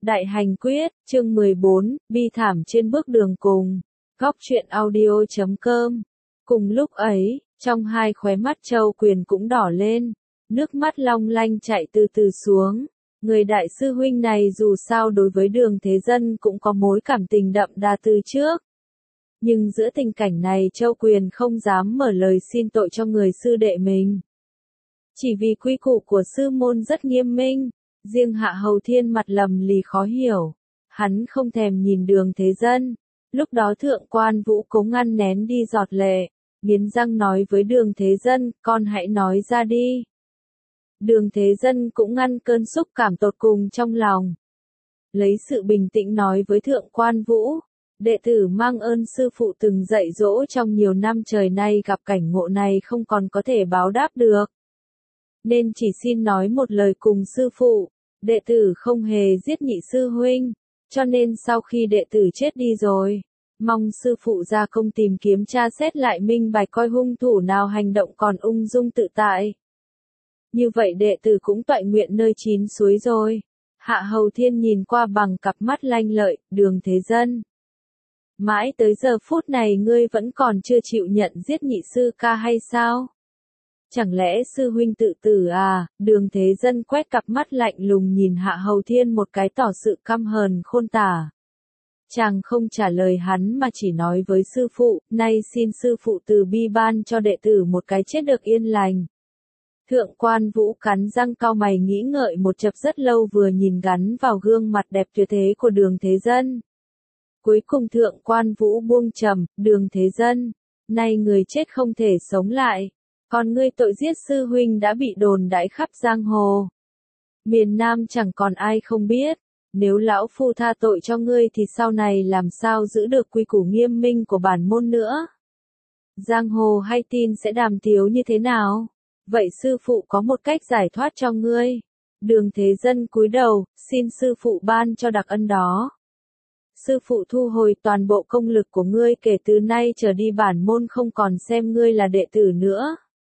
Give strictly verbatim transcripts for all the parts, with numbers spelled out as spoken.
Đại hành quyết, chương mười bốn, bi thảm trên bước đường cùng. Góc truyện audio chấm com. Cùng lúc ấy, trong hai khóe mắt Châu Quyền cũng đỏ lên, nước mắt long lanh chạy từ từ xuống. Người đại sư huynh này dù sao đối với Đường Thế Dân cũng có mối cảm tình đậm đà từ trước. Nhưng giữa tình cảnh này Châu Quyền không dám mở lời xin tội cho người sư đệ mình. Chỉ vì quy củ của sư môn rất nghiêm minh. Riêng Hạ Hầu Thiên mặt lầm lì khó hiểu, hắn không thèm nhìn Đường Thế Dân. Lúc đó Thượng Quan Vũ cố ngăn nén đi giọt lệ, nghiến răng nói với Đường Thế Dân, con hãy nói ra đi. Đường Thế Dân cũng ngăn cơn xúc cảm tột cùng trong lòng. Lấy sự bình tĩnh nói với Thượng Quan Vũ, đệ tử mang ơn sư phụ từng dạy dỗ trong nhiều năm trời nay gặp cảnh ngộ này không còn có thể báo đáp được. Nên chỉ xin nói một lời cùng sư phụ, đệ tử không hề giết nhị sư huynh, cho nên sau khi đệ tử chết đi rồi, mong sư phụ ra công tìm kiếm tra xét lại minh bạch coi hung thủ nào hành động còn ung dung tự tại. Như vậy đệ tử cũng toại nguyện nơi chín suối rồi. Hạ Hầu Thiên nhìn qua bằng cặp mắt lanh lợi, Đường Thế Dân. Mãi tới giờ phút này ngươi vẫn còn chưa chịu nhận giết nhị sư ca hay sao? Chẳng lẽ sư huynh tự tử à? Đường Thế Dân quét cặp mắt lạnh lùng nhìn Hạ Hầu Thiên một cái tỏ sự căm hờn khôn tả. Chàng không trả lời hắn mà chỉ nói với sư phụ, nay xin sư phụ từ bi ban cho đệ tử một cái chết được yên lành. Thượng Quan Vũ cắn răng cau mày nghĩ ngợi một chập rất lâu vừa nhìn gắn vào gương mặt đẹp tuyệt thế của Đường Thế Dân. Cuối cùng Thượng Quan Vũ buông trầm, Đường Thế Dân, nay người chết không thể sống lại. Còn ngươi tội giết sư huynh đã bị đồn đãi khắp giang hồ. Miền Nam chẳng còn ai không biết, nếu lão phu tha tội cho ngươi thì sau này làm sao giữ được quy củ nghiêm minh của bản môn nữa. Giang hồ hay tin sẽ đàm tiếu như thế nào? Vậy sư phụ có một cách giải thoát cho ngươi. Đường Thế Dân cúi đầu, xin sư phụ ban cho đặc ân đó. Sư phụ thu hồi toàn bộ công lực của ngươi kể từ nay trở đi bản môn không còn xem ngươi là đệ tử nữa.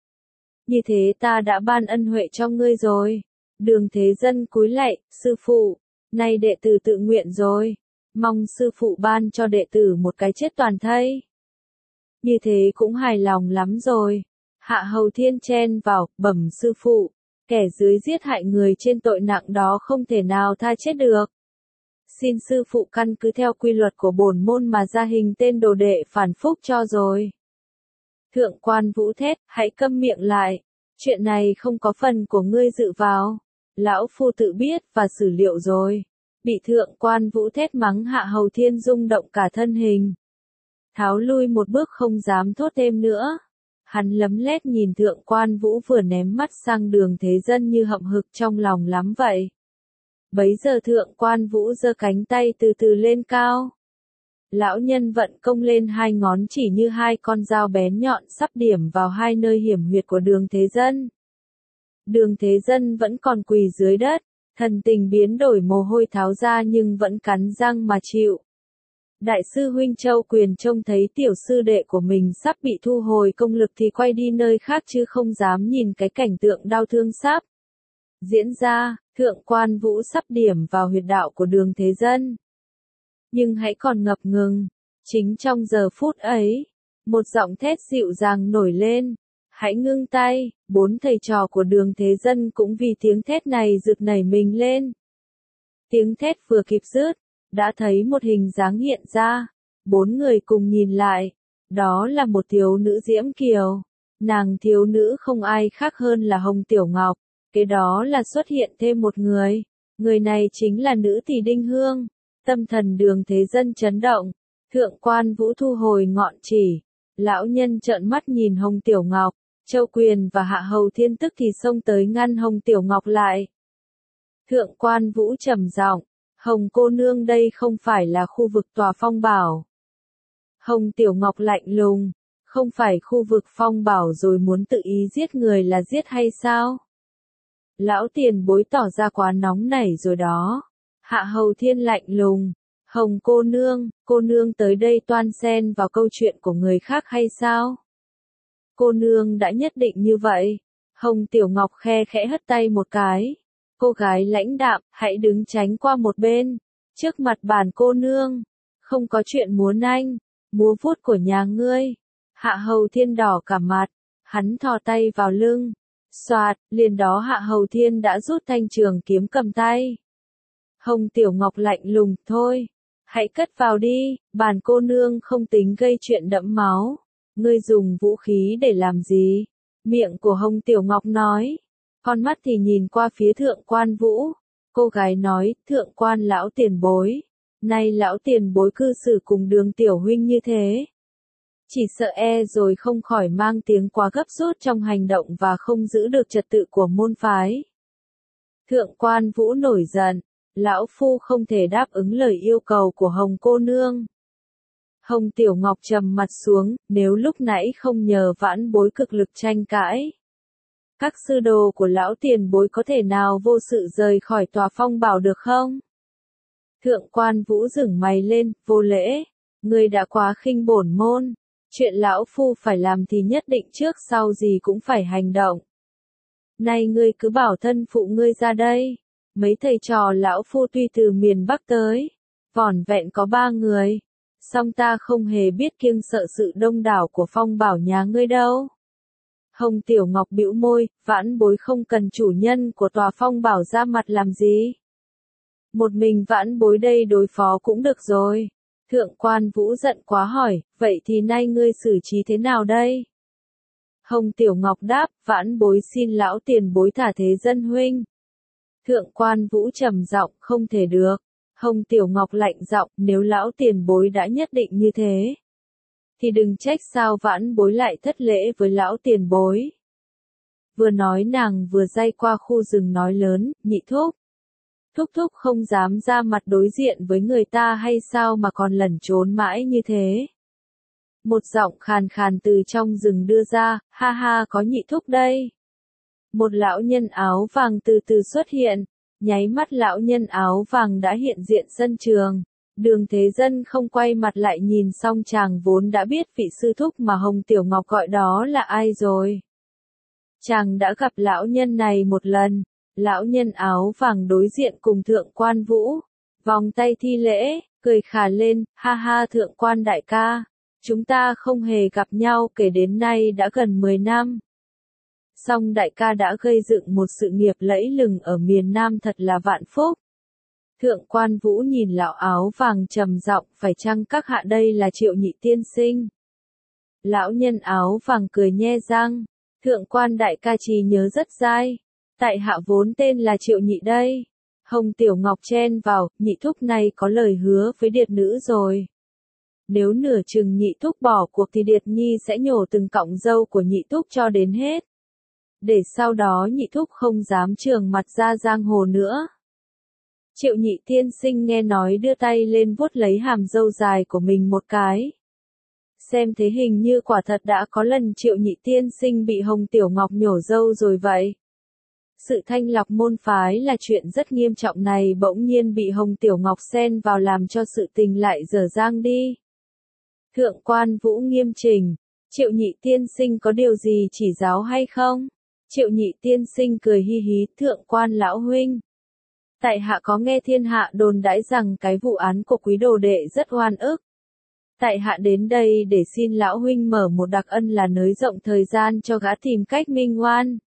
Như thế ta đã ban ân huệ cho ngươi rồi. Đường Thế Dân cúi lạy, sư phụ, nay đệ tử tự nguyện rồi. Mong sư phụ ban cho đệ tử một cái chết toàn thây. Như thế cũng hài lòng lắm rồi. Hạ Hầu Thiên chen vào, bẩm sư phụ, kẻ dưới giết hại người trên tội nặng đó không thể nào tha chết được. Xin sư phụ căn cứ theo quy luật của bổn môn mà ra hình tên đồ đệ phản phúc cho rồi. Thượng Quan Vũ thét, hãy câm miệng lại, chuyện này không có phần của ngươi dự vào, lão phu tự biết và xử liệu rồi. Bị Thượng Quan Vũ thét mắng Hạ Hầu Thiên rung động cả thân hình. Tháo lui một bước không dám thốt thêm nữa. Hắn lấm lét nhìn Thượng Quan Vũ vừa ném mắt sang Đường Thế Dân như hậm hực trong lòng lắm vậy. Bấy giờ Thượng Quan Vũ giơ cánh tay từ từ lên cao. Lão nhân vận công lên hai ngón chỉ như hai con dao bén nhọn sắp điểm vào hai nơi hiểm huyệt của Đường Thế Dân. Đường Thế Dân vẫn còn quỳ dưới đất, thần tình biến đổi mồ hôi tháo ra nhưng vẫn cắn răng mà chịu. Đại sư huynh Châu Quyền trông thấy tiểu sư đệ của mình sắp bị thu hồi công lực thì quay đi nơi khác chứ không dám nhìn cái cảnh tượng đau thương sắp diễn ra. Thượng Quan Vũ sắp điểm vào huyệt đạo của Đường Thế Dân. Nhưng hãy còn ngập ngừng. Chính trong giờ phút ấy, một giọng thét dịu dàng nổi lên. Hãy ngưng tay. Bốn thầy trò của Đường Thế Dân cũng vì tiếng thét này rực nảy mình lên. Tiếng thét vừa kịp dứt, đã thấy một hình dáng hiện ra. Bốn người cùng nhìn lại. Đó là một thiếu nữ diễm kiều. Nàng thiếu nữ không ai khác hơn là Hồng Tiểu Ngọc. Kế đó là xuất hiện thêm một người. Người này chính là nữ tỷ Đinh Hương. Tâm thần Đường Thế Dân chấn động. Thượng Quan Vũ thu hồi ngọn chỉ. Lão nhân trợn mắt nhìn Hồng Tiểu Ngọc. Châu Quyền và Hạ Hầu Thiên tức thì xông tới ngăn Hồng Tiểu Ngọc lại. Thượng Quan Vũ trầm giọng, Hồng cô nương đây không phải là khu vực tòa phong bảo. Hồng Tiểu Ngọc lạnh lùng, không phải khu vực phong bảo rồi muốn tự ý giết người là giết hay sao? Lão tiền bối tỏ ra quá nóng nảy rồi đó. Hạ Hầu Thiên lạnh lùng, Hồng cô nương, cô nương tới đây toan xen vào câu chuyện của người khác hay sao? Cô nương đã nhất định như vậy. Hồng Tiểu Ngọc khe khẽ hất tay một cái. Cô gái lãnh đạm, hãy đứng tránh qua một bên. Trước mặt bản cô nương. Không có chuyện múa nanh, múa vuốt của nhà ngươi. Hạ Hầu Thiên đỏ cả mặt. Hắn thò tay vào lưng. Xoạt, liền đó Hạ Hầu Thiên đã rút thanh trường kiếm cầm tay. Hồng Tiểu Ngọc lạnh lùng, thôi. Hãy cất vào đi, bản cô nương không tính gây chuyện đẫm máu. Ngươi dùng vũ khí để làm gì? Miệng của Hồng Tiểu Ngọc nói. Con mắt thì nhìn qua phía Thượng Quan Vũ. Cô gái nói, Thượng Quan lão tiền bối. Nay lão tiền bối cư xử cùng Đường tiểu huynh như thế. Chỉ sợ e rồi không khỏi mang tiếng quá gấp rút trong hành động và không giữ được trật tự của môn phái. Thượng Quan Vũ nổi giận. Lão phu không thể đáp ứng lời yêu cầu của Hồng cô nương. Hồng Tiểu Ngọc trầm mặt xuống, nếu lúc nãy không nhờ vãn bối cực lực tranh cãi. Các sư đồ của lão tiền bối có thể nào vô sự rời khỏi tòa phong bảo được không? Thượng Quan Vũ giửng mày lên, vô lễ. Ngươi đã quá khinh bổn môn. Chuyện lão phu phải làm thì nhất định trước sau gì cũng phải hành động. Nay ngươi cứ bảo thân phụ ngươi ra đây. Mấy thầy trò lão phu tuy từ miền Bắc tới, vỏn vẹn có ba người, song ta không hề biết kiêng sợ sự đông đảo của phong bảo nhà ngươi đâu. Hồng Tiểu Ngọc bĩu môi, vãn bối không cần chủ nhân của tòa phong bảo ra mặt làm gì. Một mình vãn bối đây đối phó cũng được rồi. Thượng Quan Vũ giận quá hỏi, vậy thì nay ngươi xử trí thế nào đây? Hồng Tiểu Ngọc đáp, vãn bối xin lão tiền bối thả thế dân huynh. Thượng Quan Vũ trầm giọng, không thể được. Hồng Tiểu Ngọc lạnh giọng, nếu lão tiền bối đã nhất định như thế, thì đừng trách sao vãn bối lại thất lễ với lão tiền bối. Vừa nói nàng vừa day qua khu rừng nói lớn, nhị thúc. Thúc thúc không dám ra mặt đối diện với người ta hay sao mà còn lẩn trốn mãi như thế. Một giọng khàn khàn từ trong rừng đưa ra, ha ha có nhị thúc đây. Một lão nhân áo vàng từ từ xuất hiện, nháy mắt lão nhân áo vàng đã hiện diện sân trường. Đường Thế Dân không quay mặt lại nhìn xong chàng vốn đã biết vị sư thúc mà Hồng Tiểu Ngọc gọi đó là ai rồi. Chàng đã gặp lão nhân này một lần, lão nhân áo vàng đối diện cùng Thượng Quan Vũ, vòng tay thi lễ, cười khà lên, ha ha Thượng Quan đại ca, chúng ta không hề gặp nhau kể đến nay đã gần mười năm. Song đại ca đã gây dựng một sự nghiệp lẫy lừng ở miền Nam thật là vạn phúc. Thượng Quan Vũ nhìn lão áo vàng trầm giọng, phải chăng các hạ đây là Triệu Nhị tiên sinh? Lão nhân áo vàng cười nhe răng, Thượng Quan đại ca trí nhớ rất dai, tại hạ vốn tên là Triệu Nhị đây. Hồng Tiểu Ngọc chen vào, nhị thúc này có lời hứa với điệt nữ rồi. Nếu nửa chừng nhị thúc bỏ cuộc thì điệt nhi sẽ nhổ từng cọng râu của nhị thúc cho đến hết. Để sau đó nhị thúc không dám trường mặt ra giang hồ nữa. Triệu Nhị tiên sinh nghe nói đưa tay lên vuốt lấy hàm râu dài của mình một cái. Xem thế hình như quả thật đã có lần Triệu Nhị tiên sinh bị Hồng Tiểu Ngọc nhổ râu rồi vậy. Sự thanh lọc môn phái là chuyện rất nghiêm trọng này bỗng nhiên bị Hồng Tiểu Ngọc xen vào làm cho sự tình lại dở dang đi. Thượng Quan Vũ nghiêm chỉnh, Triệu Nhị tiên sinh có điều gì chỉ giáo hay không? Triệu Nhị tiên sinh cười hi hí, Thượng Quan lão huynh. Tại hạ có nghe thiên hạ đồn đãi rằng cái vụ án của quý đồ đệ rất oan ức. Tại hạ đến đây để xin lão huynh mở một đặc ân là nới rộng thời gian cho gã tìm cách minh oan.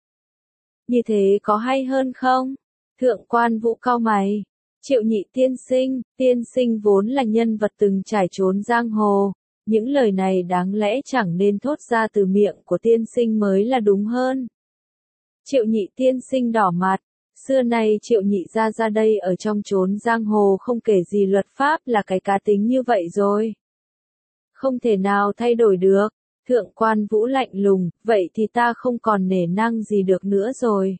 Như thế có hay hơn không? Thượng Quan Vũ cau mày. Triệu Nhị tiên sinh, tiên sinh vốn là nhân vật từng trải trốn giang hồ. Những lời này đáng lẽ chẳng nên thốt ra từ miệng của tiên sinh mới là đúng hơn. Triệu Nhị tiên sinh đỏ mặt. Xưa nay Triệu Nhị ra ra đây ở trong chốn giang hồ không kể gì luật pháp là cái cá tính như vậy rồi. Không thể nào thay đổi được. Thượng Quan Vũ lạnh lùng, vậy thì ta không còn nể năng gì được nữa rồi.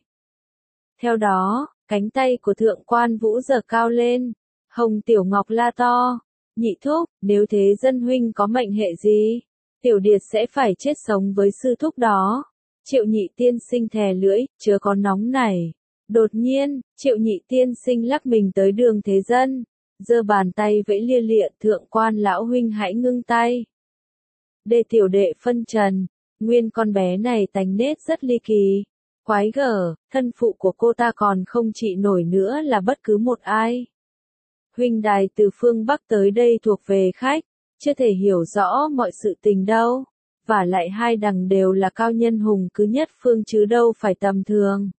Theo đó, cánh tay của Thượng Quan Vũ giơ cao lên. Hồng Tiểu Ngọc la to. Nhị thúc, nếu thế dân huynh có mệnh hệ gì? Tiểu điệt sẽ phải chết sống với sư thúc đó. Triệu Nhị tiên sinh thè lưỡi, chớ có nóng này. Đột nhiên, Triệu Nhị tiên sinh lắc mình tới Đường Thế Dân, giơ bàn tay vẫy lia lịa, Thượng Quan lão huynh hãy ngưng tay. Để tiểu đệ phân trần, nguyên con bé này tánh nết rất ly kỳ. Quái gở, thân phụ của cô ta còn không trị nổi nữa là bất cứ một ai. Huynh đài từ phương Bắc tới đây thuộc về khách, chưa thể hiểu rõ mọi sự tình đâu. Và lại hai đằng đều là cao nhân hùng cứ nhất phương chứ đâu phải tầm thường.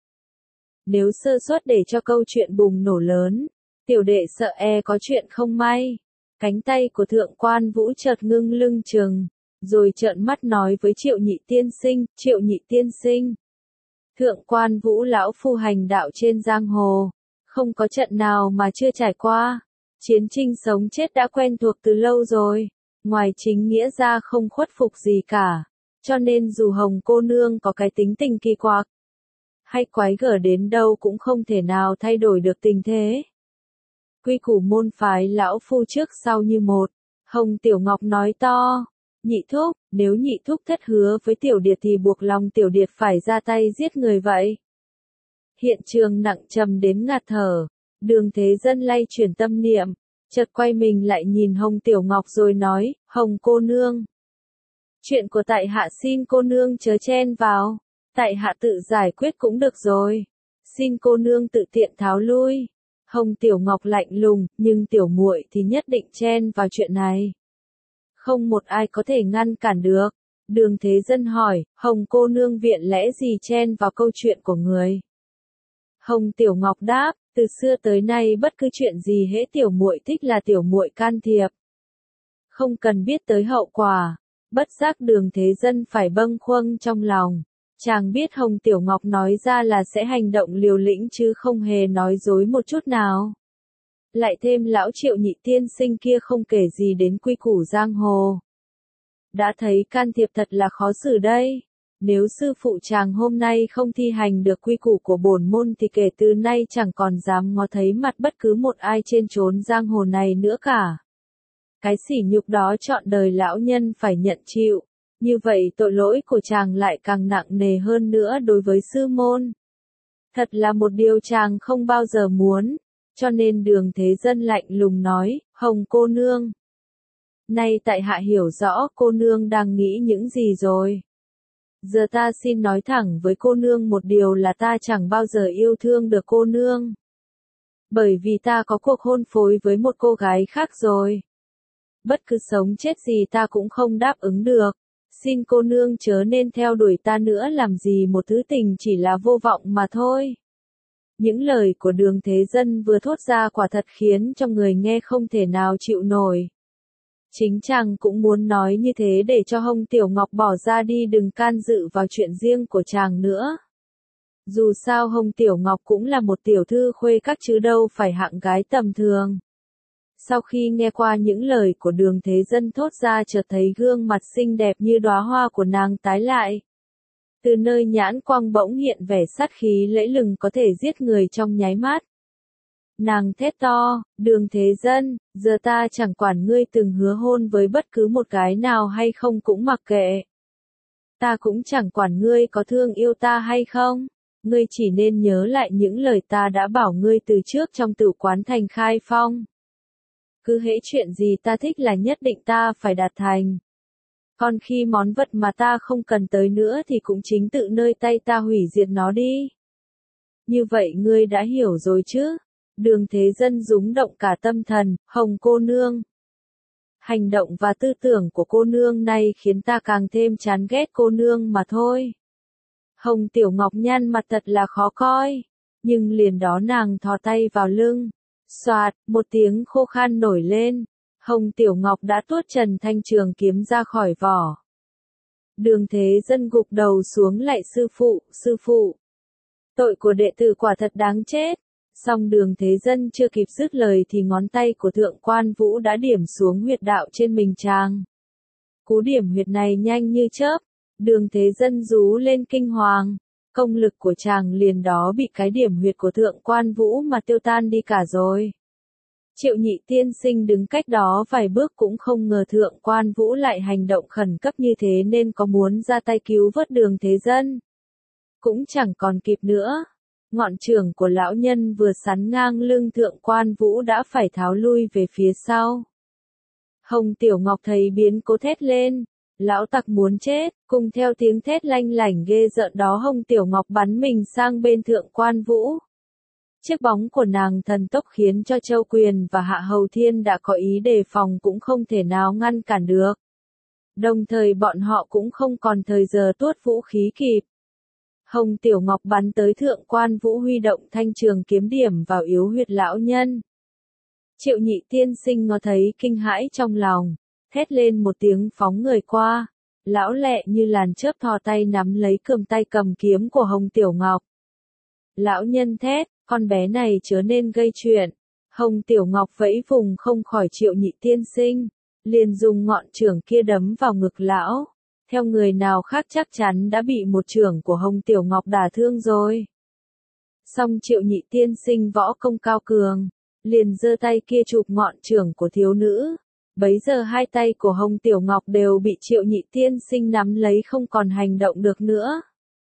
Nếu sơ suất để cho câu chuyện bùng nổ lớn, tiểu đệ sợ e có chuyện không may. Cánh tay của thượng quan vũ chợt ngưng lưng chừng, rồi trợn mắt nói với Triệu Nhị tiên sinh, Triệu Nhị tiên sinh. Thượng quan vũ lão phu hành đạo trên giang hồ, không có trận nào mà chưa trải qua. Chiến tranh sống chết đã quen thuộc từ lâu rồi, ngoài chính nghĩa ra không khuất phục gì cả. Cho nên dù Hồng cô nương có cái tính tình kỳ quặc, hay quái gở đến đâu cũng không thể nào thay đổi được tình thế. Quy củ môn phái lão phu trước sau như một. Hồng Tiểu Ngọc nói to, Nhị thúc, nếu nhị thúc thất hứa với tiểu điệt thì buộc lòng tiểu điệt phải ra tay giết người vậy. Hiện trường nặng trầm đến ngạt thở, Đường Thế Dân lay chuyển tâm niệm, chợt quay mình lại nhìn Hồng Tiểu Ngọc rồi nói, Hồng cô nương. Chuyện của tại hạ xin cô nương chớ chen vào, tại hạ tự giải quyết cũng được rồi. Xin cô nương tự tiện tháo lui. Hồng Tiểu Ngọc lạnh lùng, nhưng tiểu muội thì nhất định chen vào chuyện này. Không một ai có thể ngăn cản được. Đường Thế Dân hỏi, Hồng cô nương viện lẽ gì chen vào câu chuyện của người? Hồng Tiểu Ngọc đáp, từ xưa tới nay bất cứ chuyện gì hễ tiểu muội thích là tiểu muội can thiệp. Không cần biết tới hậu quả. Bất giác Đường Thế Dân phải bâng khuâng trong lòng. Chàng biết Hồng Tiểu Ngọc nói ra là sẽ hành động liều lĩnh chứ không hề nói dối một chút nào. Lại thêm lão Triệu Nhị tiên sinh kia không kể gì đến quy củ giang hồ. Đã thấy can thiệp thật là khó xử đây. Nếu sư phụ chàng hôm nay không thi hành được quy củ của bổn môn thì kể từ nay chẳng còn dám ngó thấy mặt bất cứ một ai trên chốn giang hồ này nữa cả. Cái sỉ nhục đó trọn đời lão nhân phải nhận chịu. Như vậy tội lỗi của chàng lại càng nặng nề hơn nữa đối với sư môn. Thật là một điều chàng không bao giờ muốn. Cho nên Đường Thế Dân lạnh lùng nói, Hồng cô nương. Nay tại hạ hiểu rõ cô nương đang nghĩ những gì rồi. Giờ ta xin nói thẳng với cô nương một điều là ta chẳng bao giờ yêu thương được cô nương. Bởi vì ta có cuộc hôn phối với một cô gái khác rồi. Bất cứ sống chết gì ta cũng không đáp ứng được. Xin cô nương chớ nên theo đuổi ta nữa, làm gì một thứ tình chỉ là vô vọng mà thôi. Những lời của Đường Thế Dân vừa thốt ra quả thật khiến cho người nghe không thể nào chịu nổi. Chính chàng cũng muốn nói như thế để cho Hồng Tiểu Ngọc bỏ ra đi đừng can dự vào chuyện riêng của chàng nữa. Dù sao Hồng Tiểu Ngọc cũng là một tiểu thư khuê các chứ đâu phải hạng gái tầm thường. Sau khi nghe qua những lời của Đường Thế Dân thốt ra chợt thấy gương mặt xinh đẹp như đóa hoa của nàng tái lại. Từ nơi nhãn quang bỗng hiện vẻ sát khí lẫy lừng có thể giết người trong nháy mắt. Nàng thét to, Đường Thế Dân, giờ ta chẳng quản ngươi từng hứa hôn với bất cứ một gái nào hay không cũng mặc kệ. Ta cũng chẳng quản ngươi có thương yêu ta hay không. Ngươi chỉ nên nhớ lại những lời ta đã bảo ngươi từ trước trong tử quán thành Khai Phong. Cứ hễ chuyện gì ta thích là nhất định ta phải đạt thành. Còn khi món vật mà ta không cần tới nữa thì cũng chính tự nơi tay ta hủy diệt nó đi. Như vậy ngươi đã hiểu rồi chứ? Đường Thế Dân rúng động cả tâm thần, Hồng cô nương. Hành động và tư tưởng của cô nương này khiến ta càng thêm chán ghét cô nương mà thôi. Hồng Tiểu Ngọc nhăn mặt thật là khó coi. Nhưng liền đó nàng thò tay vào lưng. Xoạt, một tiếng khô khan nổi lên. Hồng Tiểu Ngọc đã tuốt trần thanh trường kiếm ra khỏi vỏ. Đường Thế Dân gục đầu xuống lạy sư phụ, sư phụ. Tội của đệ tử quả thật đáng chết. Song Đường Thế Dân chưa kịp dứt lời thì ngón tay của Thượng quan Vũ đã điểm xuống huyệt đạo trên mình chàng. Cú điểm huyệt này nhanh như chớp. Đường Thế Dân rú lên kinh hoàng. Công lực của chàng liền đó bị cái điểm huyệt của Thượng quan Vũ mà tiêu tan đi cả rồi. Triệu Nhị tiên sinh đứng cách đó vài bước cũng không ngờ Thượng quan Vũ lại hành động khẩn cấp như thế nên có muốn ra tay cứu vớt Đường Thế Dân. Cũng chẳng còn kịp nữa. Ngọn chưởng của lão nhân vừa sắn ngang lưng Thượng quan Vũ đã phải tháo lui về phía sau. Hồng Tiểu Ngọc thấy biến cố thét lên. Lão tặc muốn chết, cùng theo tiếng thét lanh lảnh ghê rợn đó Hồng Tiểu Ngọc bắn mình sang bên Thượng Quan Vũ. Chiếc bóng của nàng thần tốc khiến cho Châu Quyền và Hạ Hầu Thiên đã có ý đề phòng cũng không thể nào ngăn cản được. Đồng thời bọn họ cũng không còn thời giờ tuốt vũ khí kịp. Hồng Tiểu Ngọc bắn tới Thượng Quan Vũ huy động thanh trường kiếm điểm vào yếu huyệt lão nhân. Triệu Nhị tiên sinh ngó thấy kinh hãi trong lòng, thét lên một tiếng phóng người qua. Lão lẹ như làn chớp thò tay nắm lấy cườm tay cầm kiếm của Hồng Tiểu Ngọc. Lão nhân thét, con bé này chớ nên gây chuyện. Hồng Tiểu Ngọc vẫy vùng không khỏi Triệu Nhị tiên sinh, liền dùng ngọn chưởng kia đấm vào ngực lão. Theo người nào khác chắc chắn đã bị một chưởng của Hồng Tiểu Ngọc đả thương rồi. Song Triệu Nhị tiên sinh võ công cao cường, liền giơ tay kia chụp ngọn chưởng của thiếu nữ. Bấy giờ hai tay của Hồng Tiểu Ngọc đều bị Triệu Nhị tiên sinh nắm lấy không còn hành động được nữa.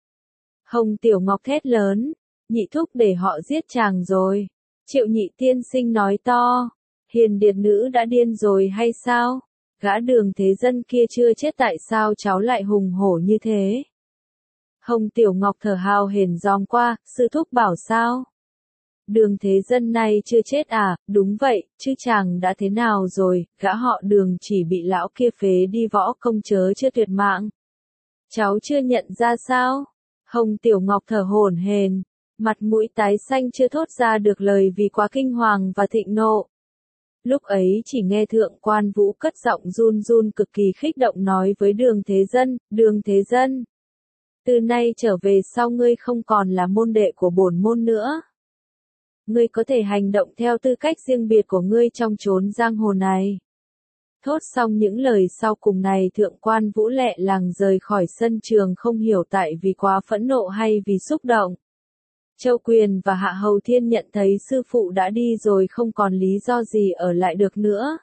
Hồng Tiểu Ngọc thét lớn, Nhị thúc để họ giết chàng rồi. Triệu Nhị tiên sinh nói to, Hiền điệt nữ đã điên rồi hay sao? Gã Đường Thế Dân kia chưa chết tại sao cháu lại hùng hổ như thế? Hồng Tiểu Ngọc thở hào hển dòm qua, sư thúc bảo sao? Đường Thế Dân này chưa chết à? Đúng vậy, chứ chàng đã thế nào rồi? Gã họ Đường chỉ bị lão kia phế đi võ công chớ chưa tuyệt mạng. Cháu chưa nhận ra sao? Hồng Tiểu Ngọc thở hổn hển, mặt mũi tái xanh chưa thốt ra được lời vì quá kinh hoàng và thịnh nộ. Lúc ấy chỉ nghe Thượng Quan Vũ cất giọng run run cực kỳ khích động nói với Đường Thế Dân, Đường Thế Dân, từ nay trở về sau ngươi không còn là môn đệ của bổn môn nữa. Ngươi có thể hành động theo tư cách riêng biệt của ngươi trong chốn giang hồ này. Thốt xong những lời sau cùng này Thượng Quan Vũ lẹ làng rời khỏi sân trường không hiểu tại vì quá phẫn nộ hay vì xúc động. Châu Quyền và Hạ Hầu Thiên nhận thấy sư phụ đã đi rồi không còn lý do gì ở lại được nữa.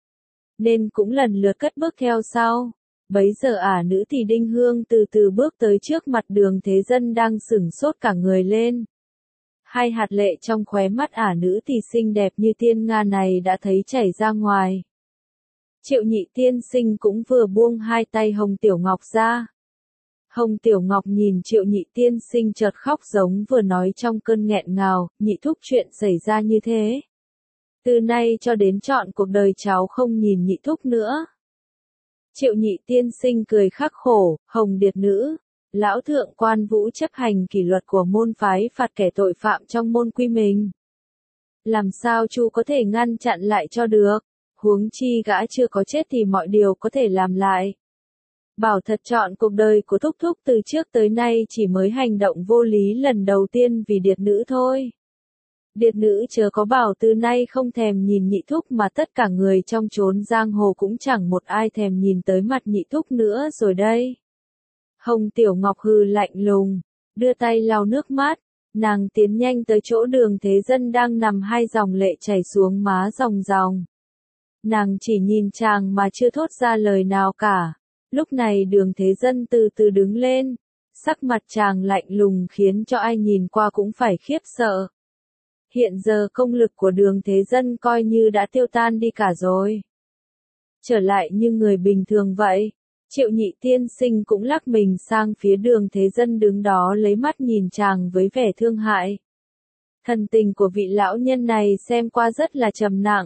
Nên cũng lần lượt cất bước theo sau. Bấy giờ ả nữ thì Đinh Hương từ từ bước tới trước mặt Đường Thế Dân đang sửng sốt cả người lên. Hai hạt lệ trong khóe mắt ả nữ thì xinh đẹp như tiên nga này đã thấy chảy ra ngoài. Triệu Nhị tiên sinh cũng vừa buông hai tay Hồng Tiểu Ngọc ra. Hồng Tiểu Ngọc nhìn Triệu Nhị tiên sinh chợt khóc giống vừa nói trong cơn nghẹn ngào, Nhị thúc chuyện xảy ra như thế. Từ nay cho đến trọn cuộc đời cháu không nhìn Nhị thúc nữa. Triệu Nhị tiên sinh cười khắc khổ, Hồng điệt nữ, lão Thượng Quan Vũ chấp hành kỷ luật của môn phái phạt kẻ tội phạm trong môn quy mình. Làm sao chú có thể ngăn chặn lại cho được, huống chi gã chưa có chết thì mọi điều có thể làm lại. Bảo thật chọn cuộc đời của thúc thúc từ trước tới nay chỉ mới hành động vô lý lần đầu tiên vì điệt nữ thôi. Điệt nữ chớ có bảo từ nay không thèm nhìn Nhị thúc mà tất cả người trong chốn giang hồ cũng chẳng một ai thèm nhìn tới mặt Nhị thúc nữa rồi đây. Hồng Tiểu Ngọc hừ lạnh lùng, đưa tay lau nước mắt, nàng tiến nhanh tới chỗ Đường Thế Dân đang nằm hai dòng lệ chảy xuống má ròng ròng. Nàng chỉ nhìn chàng mà chưa thốt ra lời nào cả. Lúc này Đường Thế Dân từ từ đứng lên, sắc mặt chàng lạnh lùng khiến cho ai nhìn qua cũng phải khiếp sợ. Hiện giờ công lực của Đường Thế Dân coi như đã tiêu tan đi cả rồi. Trở lại như người bình thường vậy, Triệu Nhị tiên sinh cũng lắc mình sang phía Đường Thế Dân đứng đó lấy mắt nhìn chàng với vẻ thương hại. Thần tình của vị lão nhân này xem qua rất là trầm nặng.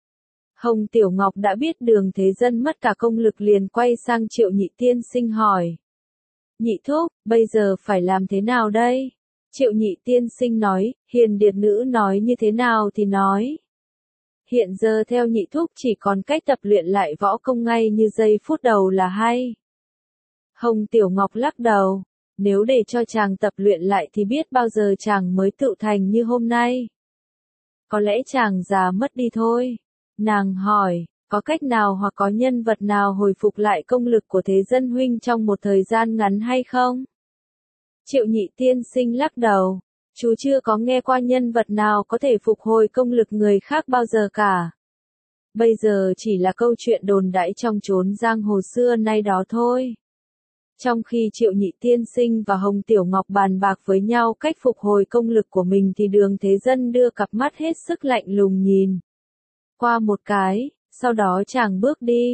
Hồng Tiểu Ngọc đã biết Đường Thế Dân mất cả công lực liền quay sang Triệu Nhị tiên sinh hỏi. Nhị thúc, bây giờ phải làm thế nào đây? Triệu Nhị tiên sinh nói, hiền điệt nữ nói như thế nào thì nói. Hiện giờ theo Nhị thúc chỉ còn cách tập luyện lại võ công ngay như giây phút đầu là hay. Hồng Tiểu Ngọc lắc đầu, nếu để cho chàng tập luyện lại thì biết bao giờ chàng mới tự thành như hôm nay. Có lẽ chàng già mất đi thôi. Nàng hỏi, có cách nào hoặc có nhân vật nào hồi phục lại công lực của Thế Dân huynh trong một thời gian ngắn hay không? Triệu Nhị tiên sinh lắc đầu, chú chưa có nghe qua nhân vật nào có thể phục hồi công lực người khác bao giờ cả. Bây giờ chỉ là câu chuyện đồn đãi trong chốn giang hồ xưa nay đó thôi. Trong khi Triệu Nhị tiên sinh và Hồng Tiểu Ngọc bàn bạc với nhau cách phục hồi công lực của mình thì Đường Thế Dân đưa cặp mắt hết sức lạnh lùng nhìn qua một cái, sau đó chàng bước đi.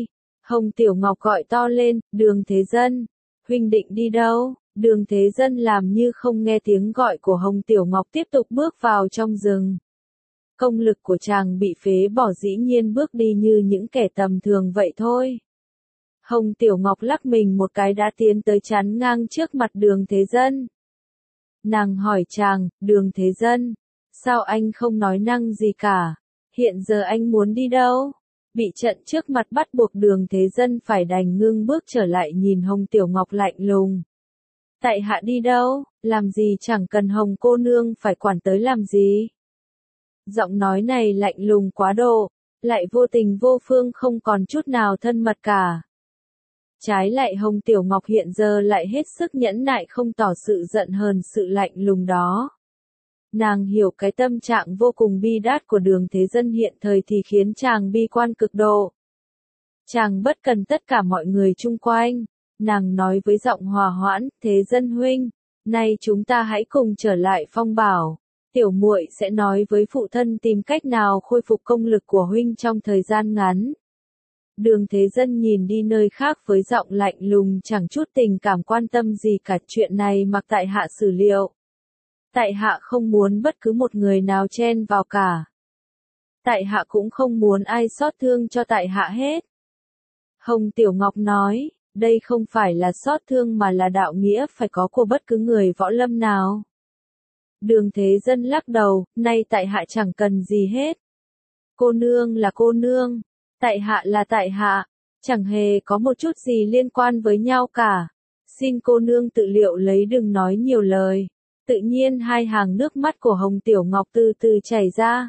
Hồng Tiểu Ngọc gọi to lên, Đường Thế Dân, huynh định đi đâu? Đường Thế Dân làm như không nghe tiếng gọi của Hồng Tiểu Ngọc tiếp tục bước vào trong rừng. Công lực của chàng bị phế bỏ dĩ nhiên bước đi như những kẻ tầm thường vậy thôi. Hồng Tiểu Ngọc lắc mình một cái đã tiến tới chắn ngang trước mặt Đường Thế Dân. Nàng hỏi chàng, Đường Thế Dân, sao anh không nói năng gì cả? Hiện giờ anh muốn đi đâu? Bị trận trước mặt bắt buộc Đường Thế Dân phải đành ngưng bước trở lại nhìn Hồng Tiểu Ngọc lạnh lùng. Tại hạ đi đâu, làm gì chẳng cần Hồng cô nương phải quản tới làm gì? Giọng nói này lạnh lùng quá độ, lại vô tình vô phương không còn chút nào thân mật cả. Trái lại Hồng Tiểu Ngọc hiện giờ lại hết sức nhẫn nại không tỏ sự giận hờn sự lạnh lùng đó. Nàng hiểu cái tâm trạng vô cùng bi đát của Đường Thế Dân hiện thời thì khiến chàng bi quan cực độ. Chàng bất cần tất cả mọi người chung quanh, nàng nói với giọng hòa hoãn, Thế Dân huynh, nay chúng ta hãy cùng trở lại Phong Bảo, tiểu muội sẽ nói với phụ thân tìm cách nào khôi phục công lực của huynh trong thời gian ngắn. Đường Thế Dân nhìn đi nơi khác với giọng lạnh lùng chẳng chút tình cảm quan tâm gì cả, chuyện này mặc tại hạ xử liệu. Tại hạ không muốn bất cứ một người nào chen vào cả. Tại hạ cũng không muốn ai xót thương cho tại hạ hết. Hồng Tiểu Ngọc nói, đây không phải là xót thương mà là đạo nghĩa phải có của bất cứ người võ lâm nào. Đường Thế Dân lắc đầu, nay tại hạ chẳng cần gì hết. Cô nương là cô nương, tại hạ là tại hạ, chẳng hề có một chút gì liên quan với nhau cả. Xin cô nương tự liệu lấy, đừng nói nhiều lời. Tự nhiên hai hàng nước mắt của Hồng Tiểu Ngọc từ từ chảy ra.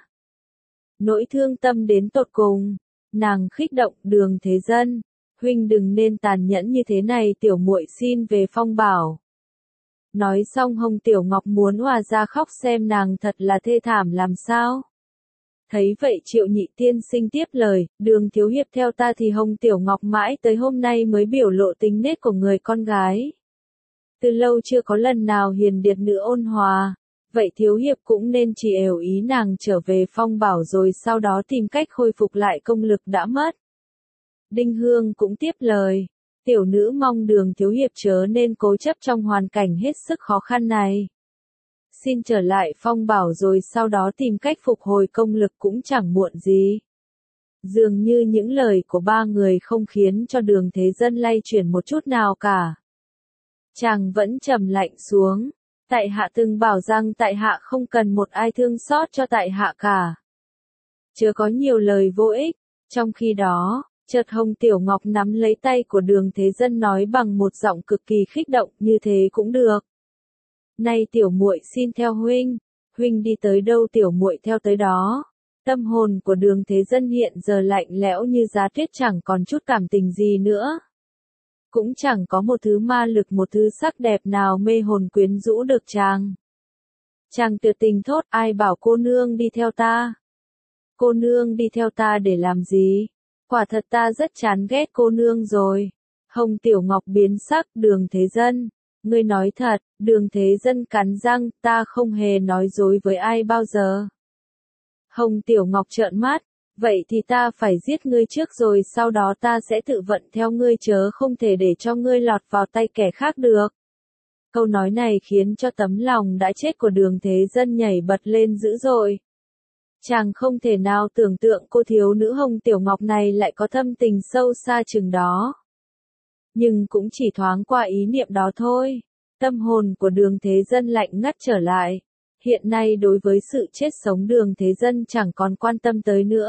Nỗi thương tâm đến tột cùng, nàng khích động, Đường Thế Dân, huynh đừng nên tàn nhẫn như thế này, tiểu muội xin về Phong Bảo. Nói xong Hồng Tiểu Ngọc muốn òa ra khóc xem nàng thật là thê thảm làm sao. Thấy vậy Triệu Nhị tiên sinh tiếp lời, Đường thiếu hiệp theo ta thì Hồng Tiểu Ngọc mãi tới hôm nay mới biểu lộ tính nết của người con gái. Từ lâu chưa có lần nào hiền điệt nữ ôn hòa, vậy thiếu hiệp cũng nên chỉ ều ý nàng trở về Phong Bảo rồi sau đó tìm cách khôi phục lại công lực đã mất. Đinh Hương cũng tiếp lời, tiểu nữ mong Đường thiếu hiệp chớ nên cố chấp trong hoàn cảnh hết sức khó khăn này. Xin trở lại Phong Bảo rồi sau đó tìm cách phục hồi công lực cũng chẳng muộn gì. Dường như những lời của ba người không khiến cho Đường Thế Dân lay chuyển một chút nào cả. Chàng vẫn trầm lạnh xuống, tại hạ từng bảo rằng tại hạ không cần một ai thương xót cho tại hạ cả. Chớ có nhiều lời vô ích, trong khi đó, chợt Hồng Tiểu Ngọc nắm lấy tay của Đường Thế Dân nói bằng một giọng cực kỳ khích động, như thế cũng được. Nay tiểu muội xin theo huynh, huynh đi tới đâu tiểu muội theo tới đó. Tâm hồn của Đường Thế Dân hiện giờ lạnh lẽo như giá tuyết, chẳng còn chút cảm tình gì nữa. Cũng chẳng có một thứ ma lực, một thứ sắc đẹp nào mê hồn quyến rũ được chàng. Chàng tuyệt tình thốt, ai bảo cô nương đi theo ta? Cô nương đi theo ta để làm gì? Quả thật ta rất chán ghét cô nương rồi. Hồng Tiểu Ngọc biến sắc, Đường Thế Dân, ngươi nói thật. Đường Thế Dân cắn răng, ta không hề nói dối với ai bao giờ. Hồng Tiểu Ngọc trợn mắt, vậy thì ta phải giết ngươi trước rồi sau đó ta sẽ tự vận theo ngươi, chớ không thể để cho ngươi lọt vào tay kẻ khác được. Câu nói này khiến cho tấm lòng đã chết của Đường Thế Dân nhảy bật lên dữ dội. Chàng không thể nào tưởng tượng cô thiếu nữ Hồng Tiểu Ngọc này lại có thâm tình sâu xa chừng đó. Nhưng cũng chỉ thoáng qua ý niệm đó thôi. Tâm hồn của Đường Thế Dân lạnh ngắt trở lại. Hiện nay đối với sự chết sống Đường Thế Dân chẳng còn quan tâm tới nữa.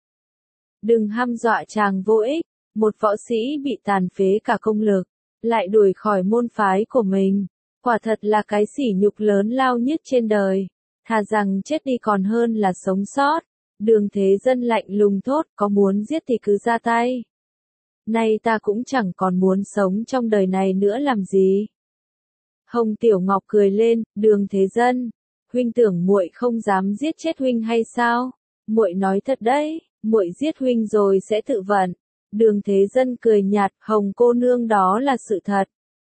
Đừng hăm dọa chàng vô ích, một võ sĩ bị tàn phế cả công lực, lại đuổi khỏi môn phái của mình. Quả thật là cái sỉ nhục lớn lao nhất trên đời. Thà rằng chết đi còn hơn là sống sót. Đường Thế Dân lạnh lùng thốt, có muốn giết thì cứ ra tay. Nay ta cũng chẳng còn muốn sống trong đời này nữa làm gì. Hồng Tiểu Ngọc cười lên, Đường Thế Dân, huynh tưởng muội không dám giết chết huynh hay sao? Muội nói thật đấy, muội giết huynh rồi sẽ tự vận. Đường Thế Dân cười nhạt, Hồng cô nương đó là sự thật.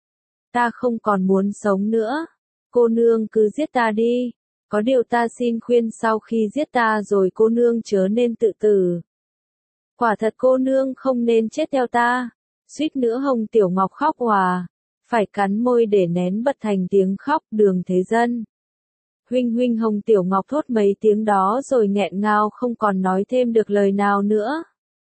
Ta không còn muốn sống nữa. Cô nương cứ giết ta đi. Có điều ta xin khuyên sau khi giết ta rồi cô nương chớ nên tự tử. Quả thật cô nương không nên chết theo ta. Suýt nữa Hồng Tiểu Ngọc khóc òa, phải cắn môi để nén bật thành tiếng khóc. Đường Thế Dân. Huynh huynh. Hồng Tiểu Ngọc thốt mấy tiếng đó rồi nghẹn ngào không còn nói thêm được lời nào nữa.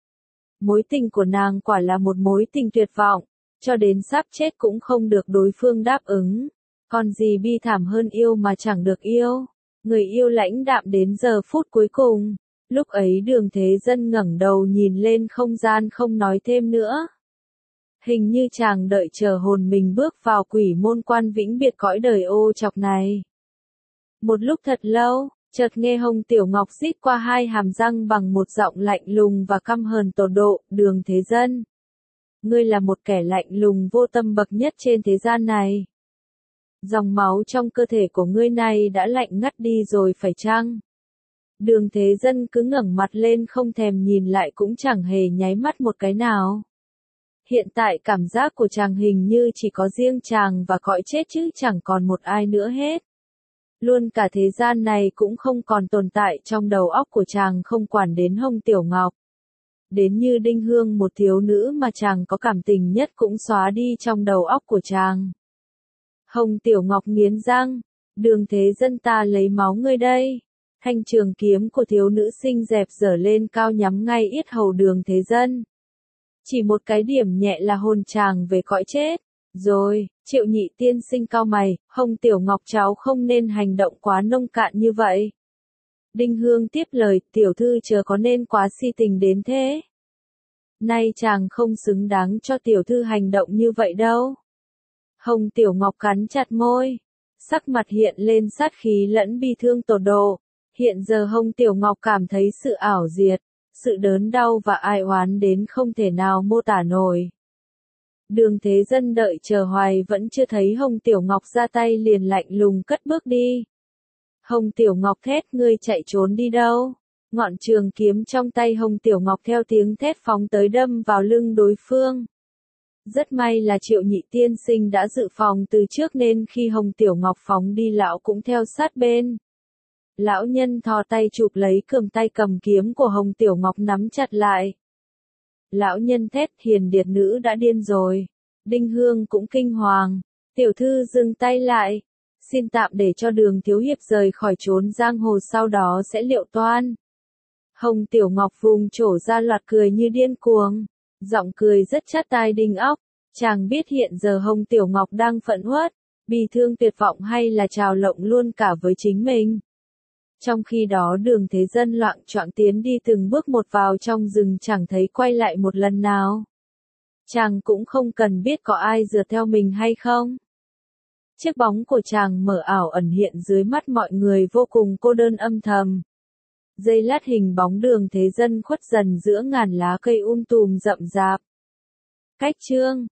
Mối tình của nàng quả là một mối tình tuyệt vọng, cho đến sắp chết cũng không được đối phương đáp ứng. Còn gì bi thảm hơn yêu mà chẳng được yêu. Người yêu lãnh đạm đến giờ phút cuối cùng. Lúc ấy Đường Thế Dân ngẩng đầu nhìn lên không gian không nói thêm nữa. Hình như chàng đợi chờ hồn mình bước vào quỷ môn quan vĩnh biệt cõi đời ô trọc này. Một lúc thật lâu, chợt nghe Hồng Tiểu Ngọc rít qua hai hàm răng bằng một giọng lạnh lùng và căm hờn tột độ. Đường Thế Dân, ngươi là một kẻ lạnh lùng vô tâm bậc nhất trên thế gian này. Dòng máu trong cơ thể của ngươi này đã lạnh ngắt đi rồi phải chăng? Đường Thế Dân cứ ngẩng mặt lên không thèm nhìn lại cũng chẳng hề nháy mắt một cái nào. Hiện tại cảm giác của chàng hình như chỉ có riêng chàng và cõi chết chứ chẳng còn một ai nữa hết. Luôn cả thế gian này cũng không còn tồn tại trong đầu óc của chàng, không quản đến Hồng Tiểu Ngọc. Đến như Đinh Hương, một thiếu nữ mà chàng có cảm tình nhất cũng xóa đi trong đầu óc của chàng. Hồng Tiểu Ngọc nghiến răng, Đường Thế Dân, ta lấy máu ngươi đây. Thanh trường kiếm của thiếu nữ xinh dẹp giở lên cao nhắm ngay yết hầu Đường Thế Dân. Chỉ một cái điểm nhẹ là hồn chàng về cõi chết. Rồi, Triệu Nhị tiên sinh cau mày, Hồng Tiểu Ngọc cháu không nên hành động quá nông cạn như vậy. Đinh Hương tiếp lời, tiểu thư chớ có nên quá si tình đến thế. Nay chàng không xứng đáng cho tiểu thư hành động như vậy đâu. Hồng Tiểu Ngọc cắn chặt môi, sắc mặt hiện lên sát khí lẫn bi thương tột độ. Hiện giờ Hồng Tiểu Ngọc cảm thấy sự ảo diệt, sự đớn đau và ai oán đến không thể nào mô tả nổi. Đường Thế Dân đợi chờ hoài vẫn chưa thấy Hồng Tiểu Ngọc ra tay liền lạnh lùng cất bước đi. Hồng Tiểu Ngọc thét, ngươi chạy trốn đi đâu? Ngọn trường kiếm trong tay Hồng Tiểu Ngọc theo tiếng thét phóng tới đâm vào lưng đối phương. Rất may là Triệu Nhị tiên sinh đã dự phòng từ trước nên khi Hồng Tiểu Ngọc phóng đi lão cũng theo sát bên. Lão nhân thò tay chụp lấy cườm tay cầm kiếm của Hồng Tiểu Ngọc nắm chặt lại. Lão nhân thét, Hiền Điệt nữ đã điên rồi. Đinh Hương cũng kinh hoàng. Tiểu thư dừng tay lại. Xin tạm để cho Đường thiếu hiệp rời khỏi trốn giang hồ, sau đó sẽ liệu toan. Hồng Tiểu Ngọc vùng trổ ra loạt cười như điên cuồng. Giọng cười rất chát tai đinh óc. Chàng biết hiện giờ Hồng Tiểu Ngọc đang phẫn uất, bi thương tuyệt vọng hay là trào lộng luôn cả với chính mình. Trong khi đó Đường Thế Dân loạng choạng tiến đi từng bước một vào trong rừng, chẳng thấy quay lại một lần nào. Chàng cũng không cần biết có ai rượt theo mình hay không. Chiếc bóng của chàng mờ ảo ẩn hiện dưới mắt mọi người vô cùng cô đơn âm thầm. Giây lát hình bóng Đường Thế Dân khuất dần giữa ngàn lá cây um tùm rậm rạp. Cách chương